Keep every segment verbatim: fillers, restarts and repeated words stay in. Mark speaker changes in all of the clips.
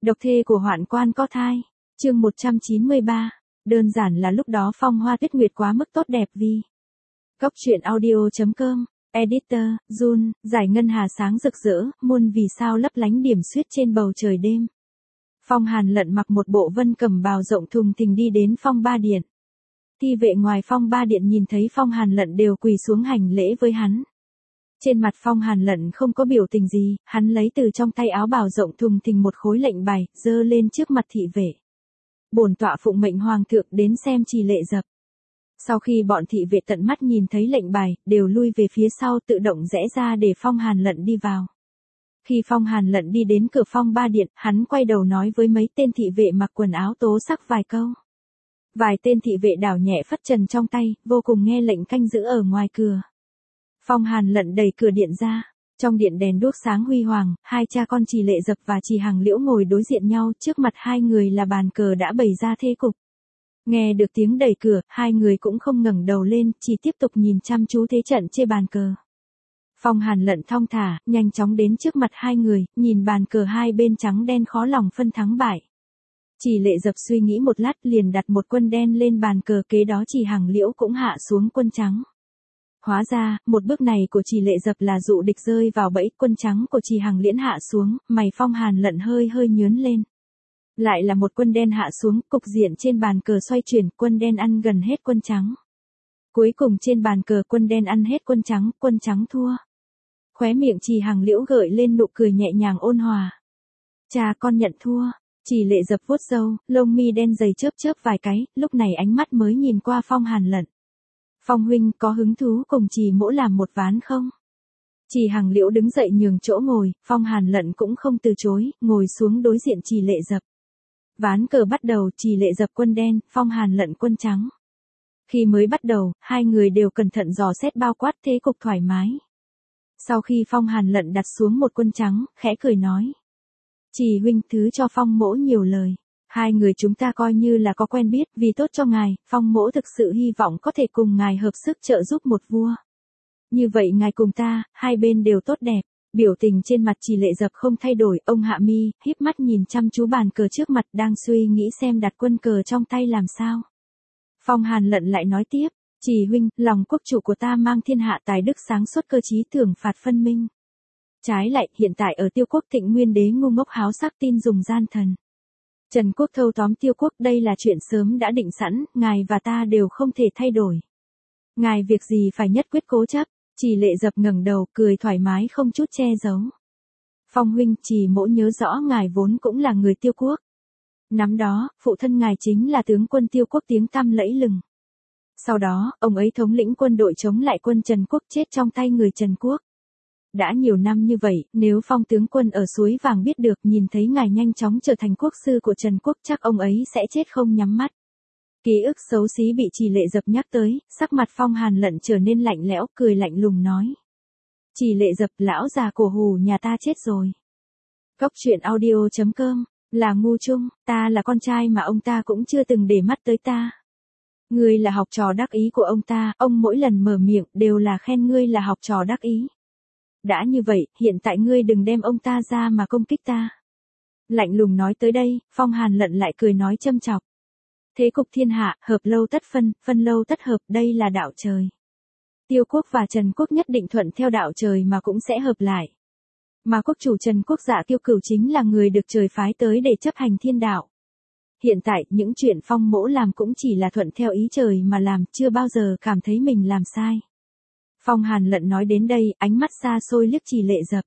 Speaker 1: Độc thê của hoạn quan có thai. Chương một trăm chín mươi ba. Đơn giản là lúc đó phong hoa tuyết nguyệt quá mức tốt đẹp vì. Cốc truyện audio chấm com. Editor, Jun, giải ngân hà sáng rực rỡ, muôn vì sao lấp lánh điểm xuyết trên bầu trời đêm. Phong Hàn Lận mặc một bộ vân cẩm bào rộng thùng thình đi đến Phong Ba Điện. Thi vệ ngoài Phong Ba Điện nhìn thấy Phong Hàn Lận đều quỳ xuống hành lễ với hắn. Trên mặt Phong Hàn Lận không có biểu tình gì, hắn lấy từ trong tay áo bào rộng thùng thình một khối lệnh bài, giơ lên trước mặt thị vệ. Bổn tọa phụng mệnh hoàng thượng đến xem Trì Lệ Dập. Sau khi bọn thị vệ tận mắt nhìn thấy lệnh bài, đều lui về phía sau tự động rẽ ra để Phong Hàn Lận đi vào. Khi Phong Hàn Lận đi đến cửa Phong Ba Điện, hắn quay đầu nói với mấy tên thị vệ mặc quần áo tố sắc vài câu. Vài tên thị vệ đảo nhẹ phất trần trong tay, vô cùng nghe lệnh canh giữ ở ngoài cửa. Phong Hàn Lận đẩy cửa điện ra. Trong điện đèn đuốc sáng huy hoàng, hai cha con Trì Lệ Dập và Trì Hằng Liễu ngồi đối diện nhau, trước mặt hai người là bàn cờ đã bày ra thế cục. Nghe được tiếng đẩy cửa, hai người cũng không ngẩng đầu lên, chỉ tiếp tục nhìn chăm chú thế trận trên bàn cờ. Phong Hàn Lận thong thả, nhanh chóng đến trước mặt hai người, nhìn bàn cờ hai bên trắng đen khó lòng phân thắng bại. Trì Lệ Dập suy nghĩ một lát liền đặt một quân đen lên bàn cờ, kế đó Trì Hằng Liễu cũng hạ xuống quân trắng. Hóa ra, một bước này của Trì Lệ Dập là dụ địch rơi vào bẫy, quân trắng của Trì Hằng Liễn hạ xuống, mày Phong Hàn Lận hơi hơi nhướng lên. Lại là một quân đen hạ xuống, cục diện trên bàn cờ xoay chuyển, quân đen ăn gần hết quân trắng. Cuối cùng trên bàn cờ quân đen ăn hết quân trắng, quân trắng thua. Khóe miệng Trì Hằng Liễu gợi lên nụ cười nhẹ nhàng ôn hòa. Cha con nhận thua. Trì Lệ Dập vuốt râu, lông mi đen dày chớp chớp vài cái, lúc này ánh mắt mới nhìn qua Phong Hàn Lận. Phong huynh có hứng thú cùng Trì mỗ làm một ván không? Trì Hằng Liễu đứng dậy nhường chỗ ngồi, Phong Hàn Lận cũng không từ chối, ngồi xuống đối diện Trì Lệ Dập. Ván cờ bắt đầu, Trì Lệ Dập quân đen, Phong Hàn Lận quân trắng. Khi mới bắt đầu, hai người đều cẩn thận dò xét bao quát thế cục thoải mái. Sau khi Phong Hàn Lận đặt xuống một quân trắng, khẽ cười nói. Trì huynh thứ cho Phong mỗ nhiều lời. Hai người chúng ta coi như là có quen biết, vì tốt cho ngài, Phong mỗ thực sự hy vọng có thể cùng ngài hợp sức trợ giúp một vua. Như vậy ngài cùng ta, hai bên đều tốt đẹp. Biểu tình trên mặt Trì Lệ Dập không thay đổi, ông hạ mi, híp mắt nhìn chăm chú bàn cờ trước mặt đang suy nghĩ xem đặt quân cờ trong tay làm sao. Phong Hàn Lận lại nói tiếp, Trì huynh, lòng quốc chủ của ta mang thiên hạ tài đức sáng suốt cơ trí thưởng phạt phân minh. Trái lại, hiện tại ở Tiêu Quốc Thịnh Nguyên đế ngu ngốc háo sắc tin dùng gian thần. Trần Quốc thâu tóm Tiêu Quốc, đây là chuyện sớm đã định sẵn, ngài và ta đều không thể thay đổi. Ngài việc gì phải nhất quyết cố chấp. Trì Lệ Dập ngẩng đầu, cười thoải mái không chút che giấu. Phong huynh, Trì mỗ nhớ rõ ngài vốn cũng là người Tiêu Quốc. Năm đó, phụ thân ngài chính là tướng quân Tiêu Quốc tiếng tăm lẫy lừng. Sau đó, ông ấy thống lĩnh quân đội chống lại quân Trần Quốc, chết trong tay người Trần Quốc. Đã nhiều năm như vậy, nếu Phong tướng quân ở suối vàng biết được, nhìn thấy ngài nhanh chóng trở thành quốc sư của Trần Quốc, chắc ông ấy sẽ chết không nhắm mắt. Ký ức xấu xí bị Trì Lệ Dập nhắc tới, sắc mặt Phong Hàn Lận trở nên lạnh lẽo, cười lạnh lùng nói. Trì Lệ Dập, lão già cổ hù nhà ta chết rồi. Cốc truyện audio chấm com, là ngu chung, ta là con trai mà ông ta cũng chưa từng để mắt tới ta. Ngươi là học trò đắc ý của ông ta, ông mỗi lần mở miệng đều là khen ngươi là học trò đắc ý. Đã như vậy, hiện tại ngươi đừng đem ông ta ra mà công kích ta. Lạnh lùng nói tới đây, Phong Hàn Lận lại cười nói châm chọc. Thế cục thiên hạ, hợp lâu tất phân, phân lâu tất hợp, đây là đạo trời. Tiêu Quốc và Trần Quốc nhất định thuận theo đạo trời mà cũng sẽ hợp lại. Mà quốc chủ Trần Quốc Dạ Kiêu Cửu chính là người được trời phái tới để chấp hành thiên đạo. Hiện tại, những chuyện Phong mỗ làm cũng chỉ là thuận theo ý trời mà làm, chưa bao giờ cảm thấy mình làm sai. Phong Hàn Lận nói đến đây, ánh mắt xa xôi liếc Trì Lệ Dập.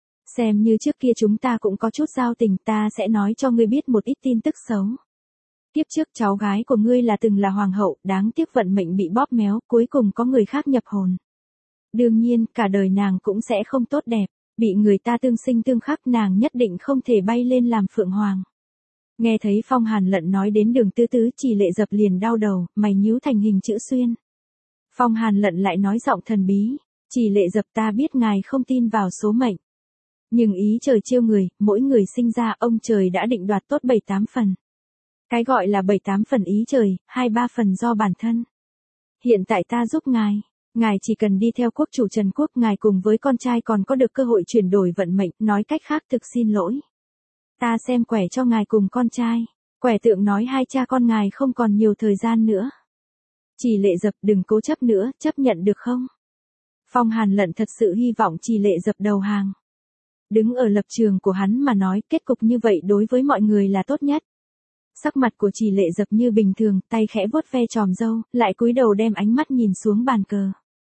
Speaker 1: Xem như trước kia chúng ta cũng có chút giao tình, ta sẽ nói cho ngươi biết một ít tin tức xấu. Tiếp trước cháu gái của ngươi là từng là hoàng hậu, đáng tiếc vận mệnh bị bóp méo, cuối cùng có người khác nhập hồn. Đương nhiên, cả đời nàng cũng sẽ không tốt đẹp, bị người ta tương sinh tương khắc, nàng nhất định không thể bay lên làm phượng hoàng. Nghe thấy Phong Hàn Lận nói đến Đường Tứ Tứ, Trì Lệ Dập liền đau đầu, mày nhíu thành hình chữ xuyên. Phong Hàn Lận lại nói giọng thần bí, Trì Lệ Dập, ta biết ngài không tin vào số mệnh. Nhưng ý trời chiêu người, mỗi người sinh ra ông trời đã định đoạt tốt bảy tám phần. Cái gọi là bảy tám phần ý trời, hai ba phần do bản thân. Hiện tại ta giúp ngài, ngài chỉ cần đi theo quốc chủ Trần Quốc, ngài cùng với con trai còn có được cơ hội chuyển đổi vận mệnh, nói cách khác thực xin lỗi. Ta xem quẻ cho ngài cùng con trai. Quẻ tượng nói hai cha con ngài không còn nhiều thời gian nữa. Trì Lệ Dập đừng cố chấp nữa, chấp nhận được không? Phong Hàn Lận thật sự hy vọng Trì Lệ Dập đầu hàng. Đứng ở lập trường của hắn mà nói, kết cục như vậy đối với mọi người là tốt nhất. Sắc mặt của Trì Lệ Dập như bình thường, tay khẽ vuốt ve tròm râu, lại cúi đầu đem ánh mắt nhìn xuống bàn cờ.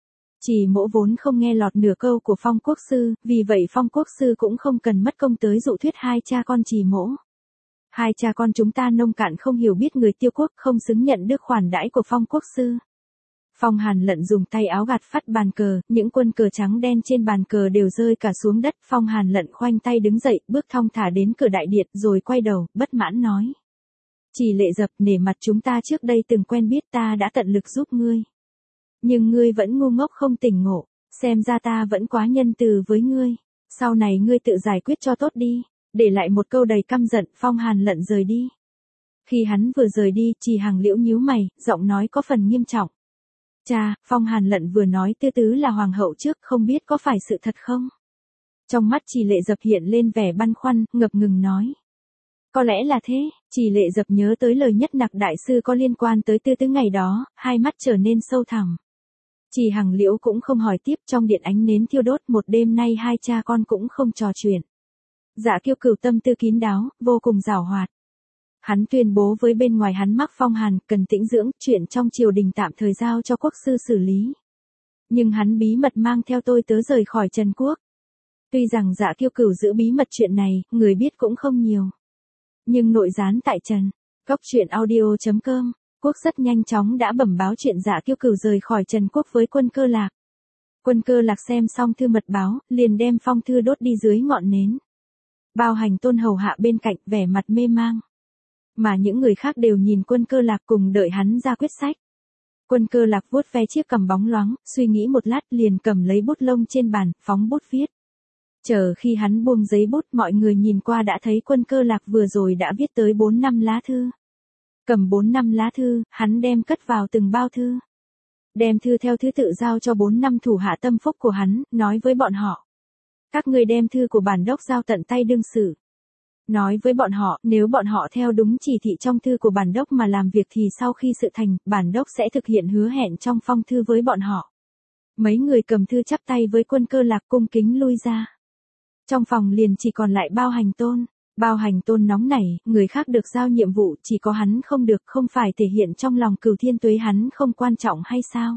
Speaker 1: Trì Mỗ vốn không nghe lọt nửa câu của Phong Quốc Sư, vì vậy Phong Quốc Sư cũng không cần mất công tới dụ thuyết hai cha con Trì Mỗ. Hai cha con chúng ta nông cạn không hiểu biết người Tiêu Quốc, không xứng nhận được khoản đãi của Phong Quốc Sư. Phong Hàn Lận dùng tay áo gạt phắt bàn cờ, những quân cờ trắng đen trên bàn cờ đều rơi cả xuống đất. Phong Hàn Lận khoanh tay đứng dậy, bước thong thả đến cửa đại điện, rồi quay đầu, bất mãn nói. Trì Lệ Dập, nể mặt chúng ta trước đây từng quen biết, ta đã tận lực giúp ngươi. Nhưng ngươi vẫn ngu ngốc không tỉnh ngộ, xem ra ta vẫn quá nhân từ với ngươi. Sau này ngươi tự giải quyết cho tốt đi. Để lại một câu đầy căm giận, Phong Hàn Lận rời đi. Khi hắn vừa rời đi, Trì Hằng Liễu nhíu mày, giọng nói có phần nghiêm trọng. Cha, Phong Hàn Lận vừa nói Tư Tứ là hoàng hậu trước, không biết có phải sự thật không? Trong mắt Trì Lệ Dập hiện lên vẻ băn khoăn, ngập ngừng nói. Có lẽ là thế. Trì Lệ Dập nhớ tới lời Nhất Nặc đại sư có liên quan tới Tư Tứ ngày đó, hai mắt trở nên sâu thẳm. Trì Hằng Liễu cũng không hỏi tiếp, trong điện ánh nến thiêu đốt, một đêm nay hai cha con cũng không trò chuyện. Dạ Kiêu Cửu tâm tư kín đáo, vô cùng giảo hoạt. Hắn tuyên bố với bên ngoài hắn mắc phong hàn, cần tĩnh dưỡng, chuyện trong triều đình tạm thời giao cho quốc sư xử lý. Nhưng hắn bí mật mang theo tôi tớ rời khỏi Trần Quốc. Tuy rằng Dạ Kiêu Cửu giữ bí mật chuyện này, người biết cũng không nhiều. Nhưng nội gián tại Trần. Góc truyện audio chấm com, Quốc rất nhanh chóng đã bẩm báo chuyện Dạ Kiêu Cửu rời khỏi Trần Quốc với Quân Cơ Lạc. Quân Cơ Lạc xem xong thư mật báo, liền đem phong thư đốt đi dưới ngọn nến. Bao Hành Tôn hầu hạ bên cạnh, vẻ mặt mê mang. Mà những người khác đều nhìn Quân Cơ Lạc cùng đợi hắn ra quyết sách. Quân Cơ Lạc vuốt ve chiếc cằm bóng loáng, suy nghĩ một lát liền cầm lấy bút lông trên bàn, phóng bút viết. Chờ khi hắn buông giấy bút, mọi người nhìn qua đã thấy Quân Cơ Lạc vừa rồi đã viết tới bốn năm lá thư. Cầm bốn năm lá thư, hắn đem cất vào từng bao thư. Đem thư theo thứ tự giao cho bốn năm thủ hạ tâm phúc của hắn, nói với bọn họ. Các ngươi đem thư của bản đốc giao tận tay đương sử. Nói với bọn họ, nếu bọn họ theo đúng chỉ thị trong thư của bản đốc mà làm việc thì sau khi sự thành, bản đốc sẽ thực hiện hứa hẹn trong phong thư với bọn họ. Mấy người cầm thư chắp tay với Quân Cơ Lạc cung kính lui ra. Trong phòng liền chỉ còn lại Bao Hành Tôn. Bao Hành Tôn nóng nảy, người khác được giao nhiệm vụ, chỉ có hắn không được, không phải thể hiện trong lòng Cửu Thiên Tuế hắn không quan trọng hay sao?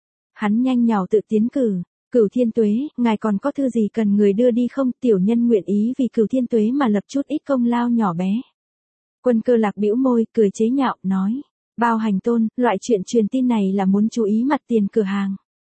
Speaker 1: Hắn nhanh nhảu tự tiến cử. Cửu Thiên Tuế, ngài còn có thư gì cần người đưa đi không? Tiểu nhân nguyện ý vì Cửu Thiên Tuế mà lập chút ít công lao nhỏ bé. Quân Cơ Lạc bĩu môi, cười chế nhạo, nói. Bao Hành Tôn, loại chuyện truyền tin này là muốn chú ý mặt tiền cửa hàng.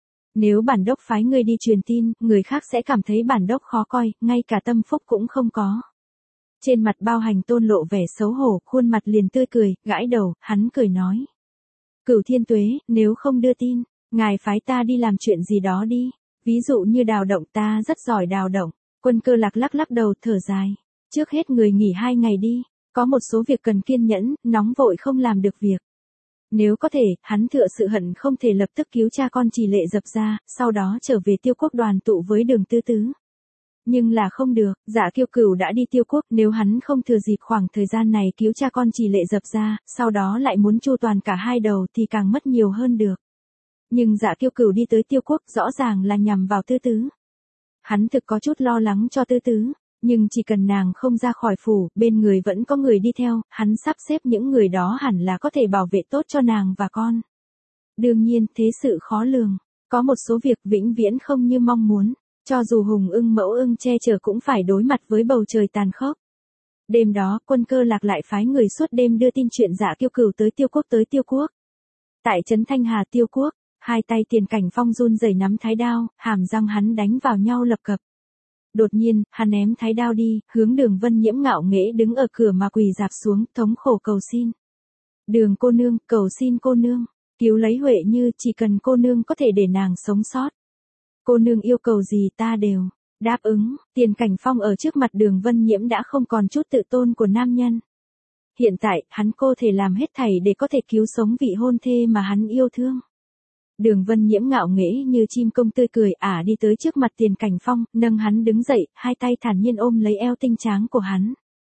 Speaker 1: Nếu bản đốc phái người đi truyền tin, người khác sẽ cảm thấy bản đốc khó coi, ngay cả tâm phúc cũng không có. Trên mặt Bao Hành Tôn lộ vẻ xấu hổ, khuôn mặt liền tươi cười, gãi đầu, hắn cười nói. Cửu Thiên Tuế, nếu không đưa tin, ngài phái ta đi làm chuyện gì đó đi. Ví dụ như đào động, ta rất giỏi đào động. Quân Cơ Lạc lắc lắc đầu, thở dài. Trước hết người nghỉ hai ngày đi. Có một số việc cần kiên nhẫn, nóng vội không làm được việc. Nếu có thể, hắn tựa sự hận không thể lập tức cứu cha con Trì Lệ Dập ra, sau đó trở về Tiêu Quốc đoàn tụ với Đường Tư Tứ. Nhưng là không được, Dạ Kiêu Cửu đã đi Tiêu Quốc, nếu hắn không thừa dịp khoảng thời gian này cứu cha con Trì Lệ Dập ra, sau đó lại muốn chu toàn cả hai đầu thì càng mất nhiều hơn được. Nhưng Dạ Kiêu Cửu đi tới Tiêu Quốc rõ ràng là nhằm vào Tư Tứ. Hắn thực có chút lo lắng cho Tư Tứ, nhưng chỉ cần nàng không ra khỏi phủ, bên người vẫn có người đi theo, hắn sắp xếp những người đó hẳn là có thể bảo vệ tốt cho nàng và con. Đương nhiên, thế sự khó lường, có một số việc vĩnh viễn không như mong muốn, cho dù hùng ưng mẫu ưng che chở cũng phải đối mặt với bầu trời tàn khốc. Đêm đó, Quân Cơ Lạc lại phái người suốt đêm đưa tin chuyện Dạ Kiêu Cửu tới Tiêu Quốc tới Tiêu Quốc. Tại trấn Thanh Hà Tiêu Quốc, hai tay Tiền Cảnh Phong run rẩy nắm thái đao, hàm răng hắn đánh vào nhau lập cập. Đột nhiên, hắn ném thái đao đi, hướng Đường Vân Nhiễm ngạo nghễ đứng ở cửa mà quỳ rạp xuống, thống khổ cầu xin. Đường cô nương, cầu xin cô nương, cứu lấy Huệ Như, chỉ cần cô nương có thể để nàng sống sót. Cô nương yêu cầu gì ta đều đáp ứng. Tiền Cảnh Phong ở trước mặt Đường Vân Nhiễm đã không còn chút tự tôn của nam nhân. Hiện tại, hắn cô thể làm hết thảy để có thể cứu sống vị hôn thê mà hắn yêu thương. Đường Vân Nhiễm ngạo nghễ như chim công tươi cười ả đi tới trước mặt Tiền Cảnh Phong, nâng hắn đứng dậy, hai tay thản nhiên ôm lấy eo tinh tráng của hắn.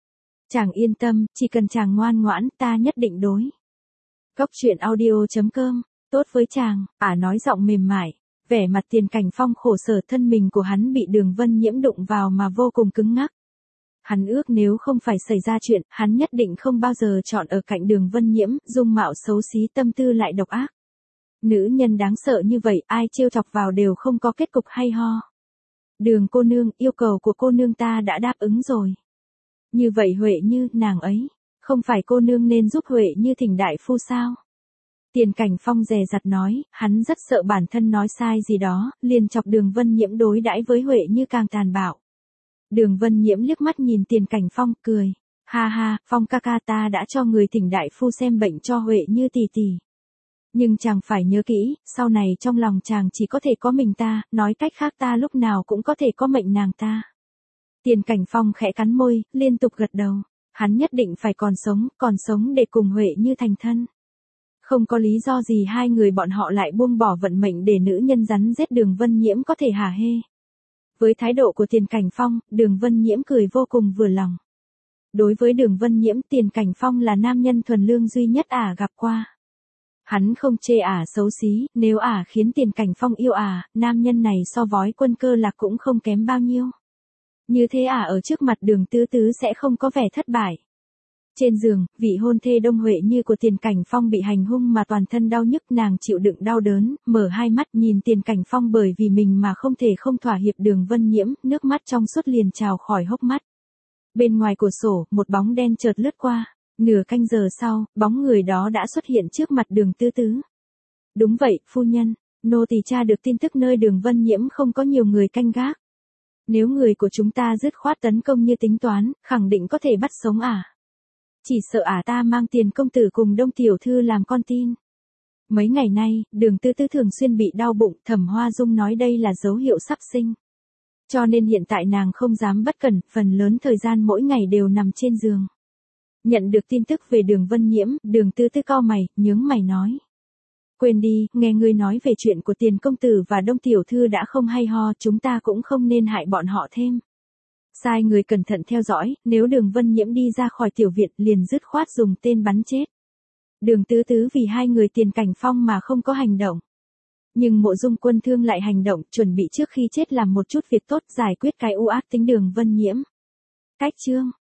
Speaker 1: Chàng yên tâm, chỉ cần chàng ngoan ngoãn, ta nhất định đối. Cốc truyện audio chấm com, tốt với chàng, ả nói giọng mềm mại, vẻ mặt Tiền Cảnh Phong khổ sở, thân mình của hắn bị Đường Vân Nhiễm đụng vào mà vô cùng cứng ngắc. Hắn ước nếu không phải xảy ra chuyện, hắn nhất định không bao giờ chọn ở cạnh Đường Vân Nhiễm, dung mạo xấu xí tâm tư lại độc ác. Nữ nhân đáng sợ như vậy, ai trêu chọc vào đều không có kết cục hay ho. Đường cô nương, yêu cầu của cô nương ta đã đáp ứng rồi. Như vậy Huệ Như, nàng ấy, không phải cô nương nên giúp Huệ Như thỉnh đại phu sao? Tiền Cảnh Phong dè dặt nói, hắn rất sợ bản thân nói sai gì đó, liền chọc Đường Vân Nhiễm đối đãi với Huệ Như càng tàn bạo. Đường Vân Nhiễm liếc mắt nhìn Tiền Cảnh Phong, cười, ha ha, Phong ca ca, ta đã cho người thỉnh đại phu xem bệnh cho Huệ Như tỷ tỷ. Nhưng chàng phải nhớ kỹ, sau này trong lòng chàng chỉ có thể có mình ta, nói cách khác ta lúc nào cũng có thể có mệnh nàng ta. Tiền Cảnh Phong khẽ cắn môi, liên tục gật đầu. Hắn nhất định phải còn sống, còn sống để cùng Huệ Như thành thân. Không có lý do gì hai người bọn họ lại buông bỏ vận mệnh để nữ nhân rắn rết Đường Vân Nhiễm có thể hả hê. Với thái độ của Tiền Cảnh Phong, Đường Vân Nhiễm cười vô cùng vừa lòng. Đối với Đường Vân Nhiễm, Tiền Cảnh Phong là nam nhân thuần lương duy nhất ả gặp qua. Hắn không chê ả xấu xí, nếu ả khiến Tiền Cảnh Phong yêu ả, nam nhân này so với Quân Cơ Lạc cũng không kém bao nhiêu. Như thế ả ở trước mặt Đường Tứ Tứ sẽ không có vẻ thất bại. Trên giường, vị hôn thê Đông Huệ Như của Tiền Cảnh Phong bị hành hung mà toàn thân đau nhức, nàng chịu đựng đau đớn, mở hai mắt nhìn Tiền Cảnh Phong bởi vì mình mà không thể không thỏa hiệp. Đường Vân Nhiễm, nước mắt trong suốt liền trào khỏi hốc mắt. Bên ngoài cửa sổ, một bóng đen chợt lướt qua. Nửa canh giờ sau, bóng người đó đã xuất hiện trước mặt Đường Tứ Tứ. Đúng vậy, phu nhân, nô tỳ tra được tin tức nơi Đường Vân Nhiễm không có nhiều người canh gác. Nếu người của chúng ta dứt khoát tấn công như tính toán, khẳng định có thể bắt sống ả. Chỉ sợ ả ta mang Tiền công tử cùng Đông tiểu thư làm con tin. Mấy ngày nay, Đường Tứ Tứ thường xuyên bị đau bụng, Thẩm Hoa Dung nói đây là dấu hiệu sắp sinh. Cho nên hiện tại nàng không dám bất cẩn, phần lớn thời gian mỗi ngày đều nằm trên giường. Nhận được tin tức về Đường Vân Nhiễm, Đường Tứ Tứ cau mày, nhướng mày nói. Quên đi, nghe ngươi nói về chuyện của Tiền công tử và Đông tiểu thư đã không hay ho, chúng ta cũng không nên hại bọn họ thêm. Sai người cẩn thận theo dõi, nếu Đường Vân Nhiễm đi ra khỏi tiểu viện liền dứt khoát dùng tên bắn chết. Đường Tứ Tứ vì hai người Tiền Cảnh Phong mà không có hành động. Nhưng Mộ Dung Quân Thương lại hành động, chuẩn bị trước khi chết làm một chút việc tốt, giải quyết cái u ác tính Đường Vân Nhiễm. Cách chương